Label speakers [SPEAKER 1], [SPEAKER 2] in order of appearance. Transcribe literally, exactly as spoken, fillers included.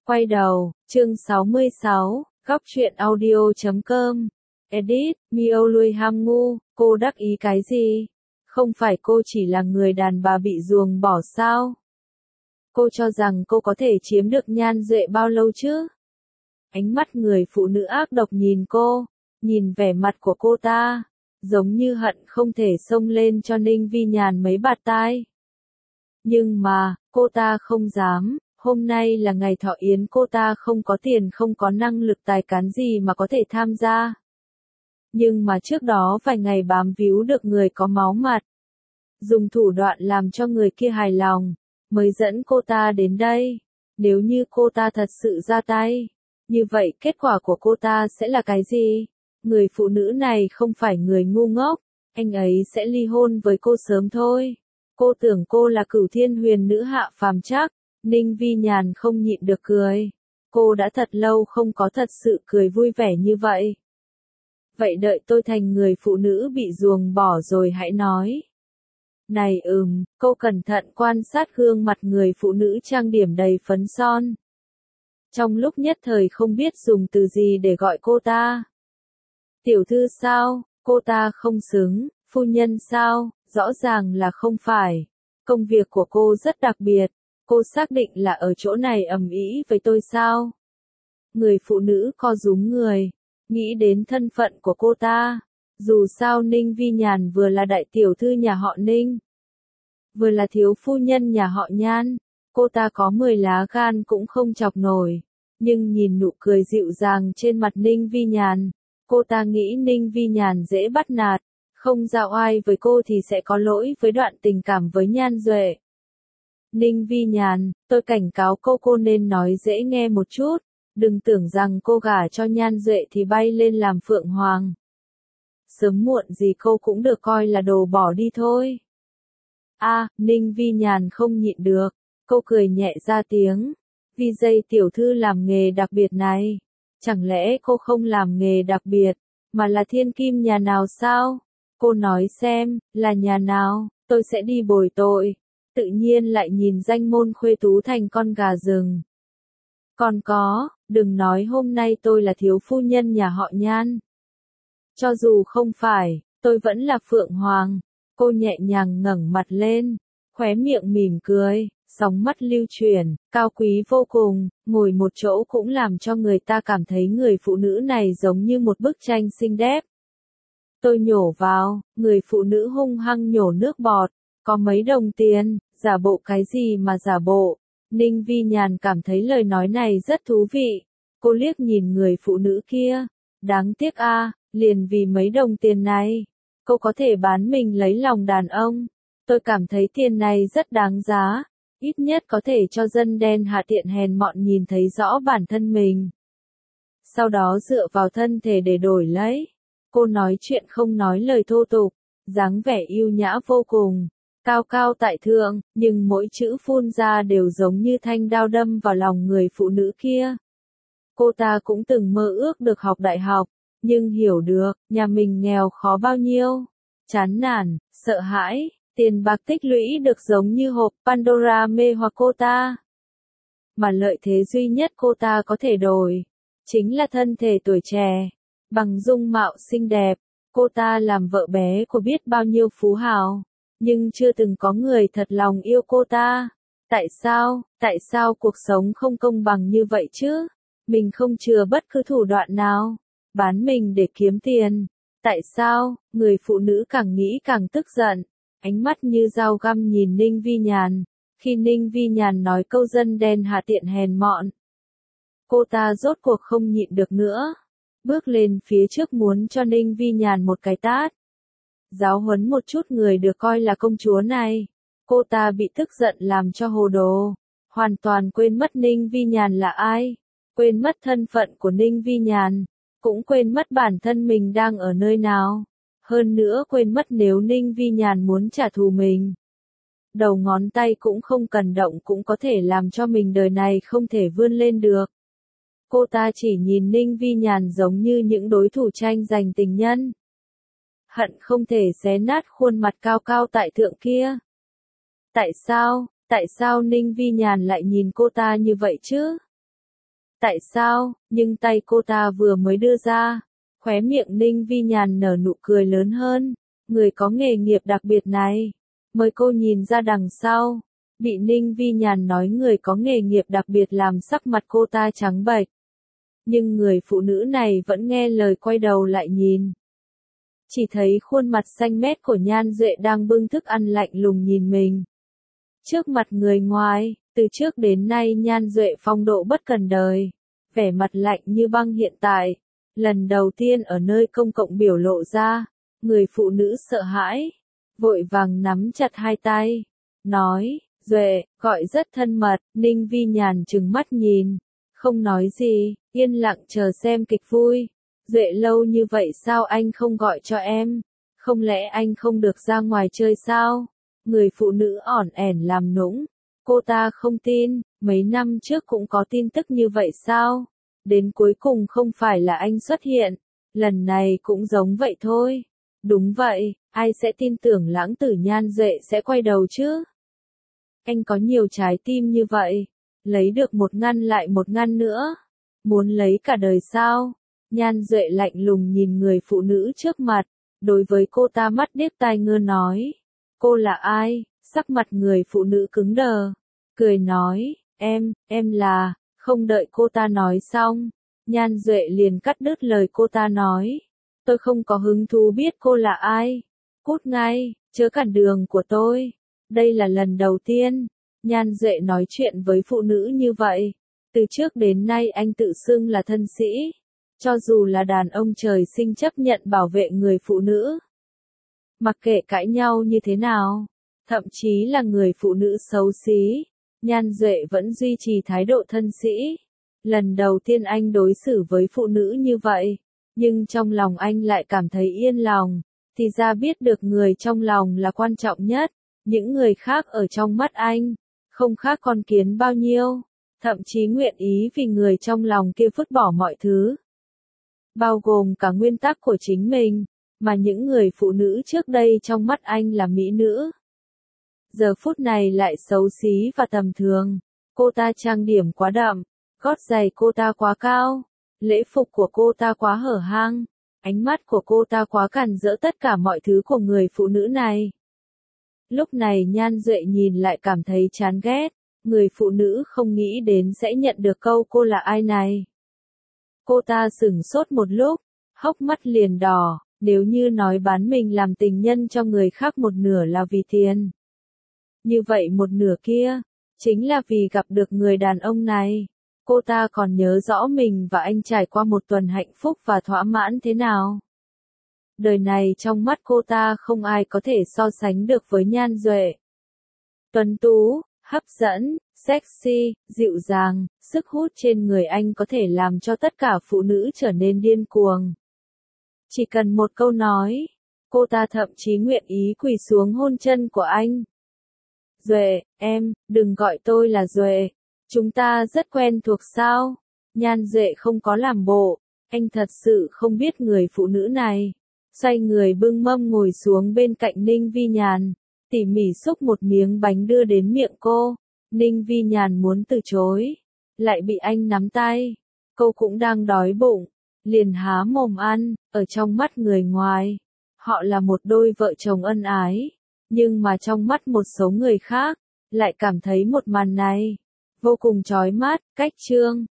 [SPEAKER 1] Quay đầu, chương sáu mươi sáu, góc truyện audio chấm com. Edit, Miêu Lui Ham Ngu, cô đắc ý cái gì? Không phải cô chỉ là người đàn bà bị ruồng bỏ sao? Cô cho rằng cô có thể chiếm được Nhan Duệ bao lâu chứ? Ánh mắt người phụ nữ ác độc nhìn cô, nhìn vẻ mặt của cô ta, giống như hận không thể xông lên cho Ninh Vi Nhàn mấy bạt tai. Nhưng mà, cô ta không dám. Hôm nay là ngày thọ yến, cô ta không có tiền, không có năng lực tài cán gì mà có thể tham gia. Nhưng mà trước đó vài ngày bám víu được người có máu mặt, dùng thủ đoạn làm cho người kia hài lòng, mới dẫn cô ta đến đây. Nếu như cô ta thật sự ra tay, như vậy kết quả của cô ta sẽ là cái gì? Người phụ nữ này không phải người ngu ngốc, anh ấy sẽ ly hôn với cô sớm thôi. Cô tưởng cô là Cửu Thiên Huyền nữ hạ phàm chắc. Ninh Vi Nhàn không nhịn được cười. Cô đã thật lâu không có thật sự cười vui vẻ như vậy. Vậy đợi tôi thành người phụ nữ bị ruồng bỏ rồi hãy nói. Này ừm, cô cẩn thận quan sát gương mặt người phụ nữ trang điểm đầy phấn son. Trong lúc nhất thời không biết dùng từ gì để gọi cô ta. Tiểu thư sao, cô ta không xứng, phu nhân sao, rõ ràng là không phải. Công việc của cô rất đặc biệt. Cô xác định là ở chỗ này ầm ĩ với tôi sao? Người phụ nữ co rúm người, nghĩ đến thân phận của cô ta. Dù sao Ninh Vi Nhàn vừa là đại tiểu thư nhà họ Ninh, vừa là thiếu phu nhân nhà họ Nhan. Cô ta có mười lá gan cũng không chọc nổi. Nhưng nhìn nụ cười dịu dàng trên mặt Ninh Vi Nhàn, cô ta nghĩ Ninh Vi Nhàn dễ bắt nạt. Không giao oai với cô thì sẽ có lỗi với đoạn tình cảm với Nhan Duệ. Ninh Vi Nhàn, tôi cảnh cáo cô cô nên nói dễ nghe một chút, đừng tưởng rằng cô gả cho Nhan Duệ thì bay lên làm phượng hoàng. Sớm muộn gì cô cũng được coi là đồ bỏ đi thôi. A, à, Ninh Vi Nhàn không nhịn được, cô cười nhẹ ra tiếng. Vi dây tiểu thư làm nghề đặc biệt này, chẳng lẽ cô không làm nghề đặc biệt, mà là thiên kim nhà nào sao? Cô nói xem, là nhà nào, tôi sẽ đi bồi tội. Tự nhiên lại nhìn danh môn khuê tú thành con gà rừng. Còn có, đừng nói hôm nay tôi là thiếu phu nhân nhà họ Nhan. Cho dù không phải, tôi vẫn là phượng hoàng. Cô nhẹ nhàng ngẩng mặt lên, khóe miệng mỉm cười, sóng mắt lưu chuyển, cao quý vô cùng, ngồi một chỗ cũng làm cho người ta cảm thấy người phụ nữ này giống như một bức tranh xinh đẹp. Tôi nhổ vào, người phụ nữ hung hăng nhổ nước bọt. Có mấy đồng tiền, giả bộ cái gì mà giả bộ? Ninh Vi Nhàn cảm thấy lời nói này rất thú vị. Cô liếc nhìn người phụ nữ kia. Đáng tiếc a, à, liền vì mấy đồng tiền này, cô có thể bán mình lấy lòng đàn ông. Tôi cảm thấy tiền này rất đáng giá. Ít nhất có thể cho dân đen hạ tiện hèn mọn nhìn thấy rõ bản thân mình. Sau đó dựa vào thân thể để đổi lấy. Cô nói chuyện không nói lời thô tục, dáng vẻ yêu nhã vô cùng. Cao cao tại thượng, nhưng mỗi chữ phun ra đều giống như thanh đao đâm vào lòng người phụ nữ kia. Cô ta cũng từng mơ ước được học đại học, nhưng hiểu được, nhà mình nghèo khó bao nhiêu. Chán nản, sợ hãi, tiền bạc tích lũy được giống như hộp Pandora mê hoặc cô ta. Mà lợi thế duy nhất cô ta có thể đổi, chính là thân thể tuổi trẻ, bằng dung mạo xinh đẹp. Cô ta làm vợ bé của biết bao nhiêu phú hào. Nhưng chưa từng có người thật lòng yêu cô ta. Tại sao, tại sao cuộc sống không công bằng như vậy chứ? Mình không chừa bất cứ thủ đoạn nào, bán mình để kiếm tiền. Tại sao, người phụ nữ càng nghĩ càng tức giận, ánh mắt như dao găm nhìn Ninh Vi Nhàn. Khi Ninh Vi Nhàn nói câu dân đen hạ tiện hèn mọn, cô ta rốt cuộc không nhịn được nữa, bước lên phía trước muốn cho Ninh Vi Nhàn một cái tát. Giáo huấn một chút người được coi là công chúa này. Cô ta bị tức giận làm cho hồ đồ, hoàn toàn quên mất Ninh Vi Nhàn là ai, quên mất thân phận của Ninh Vi Nhàn, cũng quên mất bản thân mình đang ở nơi nào. Hơn nữa quên mất nếu Ninh Vi Nhàn muốn trả thù mình, đầu ngón tay cũng không cần động cũng có thể làm cho mình đời này không thể vươn lên được. Cô ta chỉ nhìn Ninh Vi Nhàn giống như những đối thủ tranh giành tình nhân. Hận không thể xé nát khuôn mặt cao cao tại thượng kia. Tại sao, tại sao Ninh Vi Nhàn lại nhìn cô ta như vậy chứ? Tại sao? Nhưng tay cô ta vừa mới đưa ra, khóe miệng Ninh Vi Nhàn nở nụ cười lớn hơn. Người có nghề nghiệp đặc biệt này, mời cô nhìn ra đằng sau. Bị Ninh Vi Nhàn nói người có nghề nghiệp đặc biệt làm sắc mặt cô ta trắng bệch. Nhưng người phụ nữ này vẫn nghe lời quay đầu lại nhìn. Chỉ thấy khuôn mặt xanh mét của Nhan Duệ đang bưng thức ăn lạnh lùng nhìn mình. Trước mặt người ngoài, từ trước đến nay Nhan Duệ phong độ bất cần đời, vẻ mặt lạnh như băng hiện tại, lần đầu tiên ở nơi công cộng biểu lộ ra, người phụ nữ sợ hãi, vội vàng nắm chặt hai tay, nói, Duệ, gọi rất thân mật. Ninh Vi Nhàn trừng mắt nhìn, không nói gì, yên lặng chờ xem kịch vui. Duệ lâu như vậy sao anh không gọi cho em? Không lẽ anh không được ra ngoài chơi sao? Người phụ nữ ỏn ẻn làm nũng. Cô ta không tin, mấy năm trước cũng có tin tức như vậy sao? Đến cuối cùng không phải là anh xuất hiện, lần này cũng giống vậy thôi. Đúng vậy, ai sẽ tin tưởng lãng tử Nhan Duệ sẽ quay đầu chứ? Anh có nhiều trái tim như vậy, lấy được một ngăn lại một ngăn nữa. Muốn lấy cả đời sao? Nhan Duệ lạnh lùng nhìn người phụ nữ trước mặt, đối với cô ta mắt điếc tai ngơ nói. Cô là ai? Sắc mặt người phụ nữ cứng đờ, cười nói, em, em là, không đợi cô ta nói xong. Nhan Duệ liền cắt đứt lời cô ta nói. Tôi không có hứng thú biết cô là ai. Cút ngay, chớ cản đường của tôi. Đây là lần đầu tiên, Nhan Duệ nói chuyện với phụ nữ như vậy. Từ trước đến nay anh tự xưng là thân sĩ. Cho dù là đàn ông trời sinh chấp nhận bảo vệ người phụ nữ. Mặc kệ cãi nhau như thế nào, thậm chí là người phụ nữ xấu xí, Nhan Duệ vẫn duy trì thái độ thân sĩ. Lần đầu tiên anh đối xử với phụ nữ như vậy, nhưng trong lòng anh lại cảm thấy yên lòng, thì ra biết được người trong lòng là quan trọng nhất, những người khác ở trong mắt anh, không khác con kiến bao nhiêu, thậm chí nguyện ý vì người trong lòng kia vứt bỏ mọi thứ, bao gồm cả nguyên tắc của chính mình, mà những người phụ nữ trước đây trong mắt anh là mỹ nữ. Giờ phút này lại xấu xí và tầm thường, cô ta trang điểm quá đậm, gót giày cô ta quá cao, lễ phục của cô ta quá hở hang, ánh mắt của cô ta quá cản rỡ tất cả mọi thứ của người phụ nữ này. Lúc này Nhan Duệ nhìn lại cảm thấy chán ghét, người phụ nữ không nghĩ đến sẽ nhận được câu cô là ai này. Cô ta sửng sốt một lúc, hốc mắt liền đỏ, nếu như nói bán mình làm tình nhân cho người khác một nửa là vì tiền. Như vậy một nửa kia, chính là vì gặp được người đàn ông này. Cô ta còn nhớ rõ mình và anh trải qua một tuần hạnh phúc và thỏa mãn thế nào. Đời này trong mắt cô ta không ai có thể so sánh được với Nhan Duệ. Tuấn tú, hấp dẫn, sexy, dịu dàng, sức hút trên người anh có thể làm cho tất cả phụ nữ trở nên điên cuồng. Chỉ cần một câu nói, cô ta thậm chí nguyện ý quỳ xuống hôn chân của anh. Duệ, em, đừng gọi tôi là Duệ. Chúng ta rất quen thuộc sao? Nhan Duệ không có làm bộ, anh thật sự không biết người phụ nữ này. Xoay người bưng mâm ngồi xuống bên cạnh Ninh Vi Nhàn, tỉ mỉ xúc một miếng bánh đưa đến miệng cô. Ninh Vi Nhàn muốn từ chối, lại bị anh nắm tay. Cô cũng đang đói bụng, liền há mồm ăn. Ở trong mắt người ngoài, họ là một đôi vợ chồng ân ái, nhưng mà trong mắt một số người khác, lại cảm thấy một màn này vô cùng chói mắt. Cách chương